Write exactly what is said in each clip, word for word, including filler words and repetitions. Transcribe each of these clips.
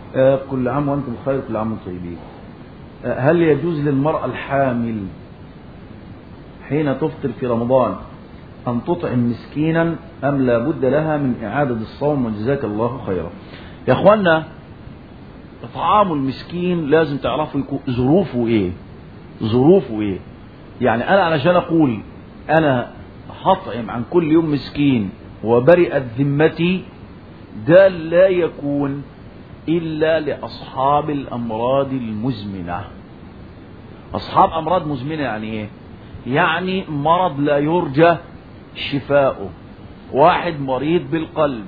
آه كل عام وأنتم بخير، كل عام وأنتم طيبين. آه هل يجوز للمرأة الحامل حين تفطر في رمضان أن تطعم مسكينا أم لا بد لها من إعادة الصوم؟ وجزاك الله خيرا. يا أخوانا، إطعام المسكين لازم تعرفوا ظروفه إيه، ظروفه إيه. يعني أنا علشان أقول أنا هطعم عن كل يوم مسكين وبرئت ذمتي، ده لا يكون إلا لأصحاب الأمراض المزمنة. أصحاب أمراض مزمنة يعني إيه؟ يعني مرض لا يرجى شفاؤه. واحد مريض بالقلب،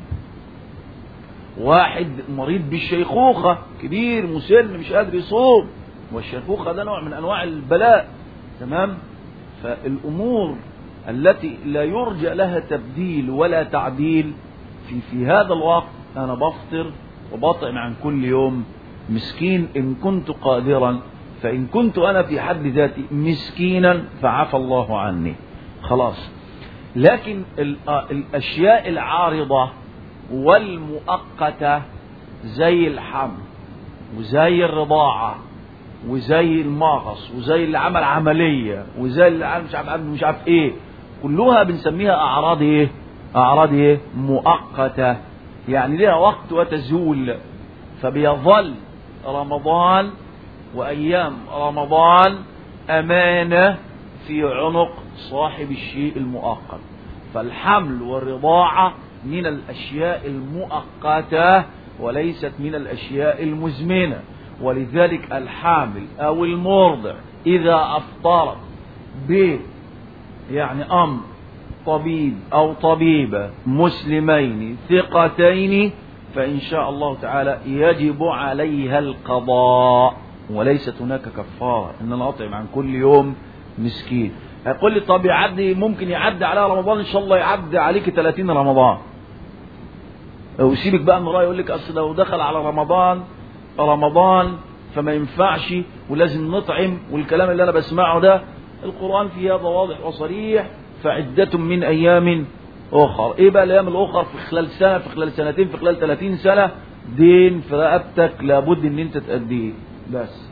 واحد مريض بالشيخوخة، كبير مسن مش قادر يصوم، والشيخوخة ده نوع من أنواع البلاء. تمام؟ فالأمور التي لا يرجى لها تبديل ولا تعديل، في في هذا الوقت أنا بفطر وبطعم عن كل يوم مسكين إن كنت قادرا. فإن كنت أنا في حد ذاتي مسكينا فعفى الله عني، خلاص. لكن الأشياء العارضة والمؤقتة زي الحمل وزي الرضاعة وزي المغص وزي اللي عمل عملية وزي اللي عمل مش عارف مش عارف ايه، كلها بنسميها أعراض ايه؟ أعراض ايه؟ مؤقتة، يعني لها وقت وتزول. فبيظل رمضان وأيام رمضان أمانة في عنق صاحب الشيء المؤقت. فالحمل والرضاعة من الأشياء المؤقتة وليست من الأشياء المزمنة. ولذلك الحامل أو المرضع إذا أفطرت ب يعني أمر طبيب أو طبيبة مسلمين ثقتين فإن شاء الله تعالى يجب عليها القضاء، وليست هناك كفارة إن أنا أطعم عن كل يوم مسكين. هيقول لي طب يعدي، ممكن يعدي على رمضان، إن شاء الله يعدي عليك ثلاثين رمضان. ويسيبك بقى من رأي يقول لك أصل لو دخل على رمضان رمضان فما ينفعش ولازم نطعم، والكلام اللي أنا بسمعه ده القرآن فيه هذا واضح وصريح. فعدة من أيام أخر. إيه بقى الأيام الأخر؟ في خلال سنة، في خلال سنتين، في خلال ثلاثين سنة، دين في رقبتك لابد إن أنت تأديه بس.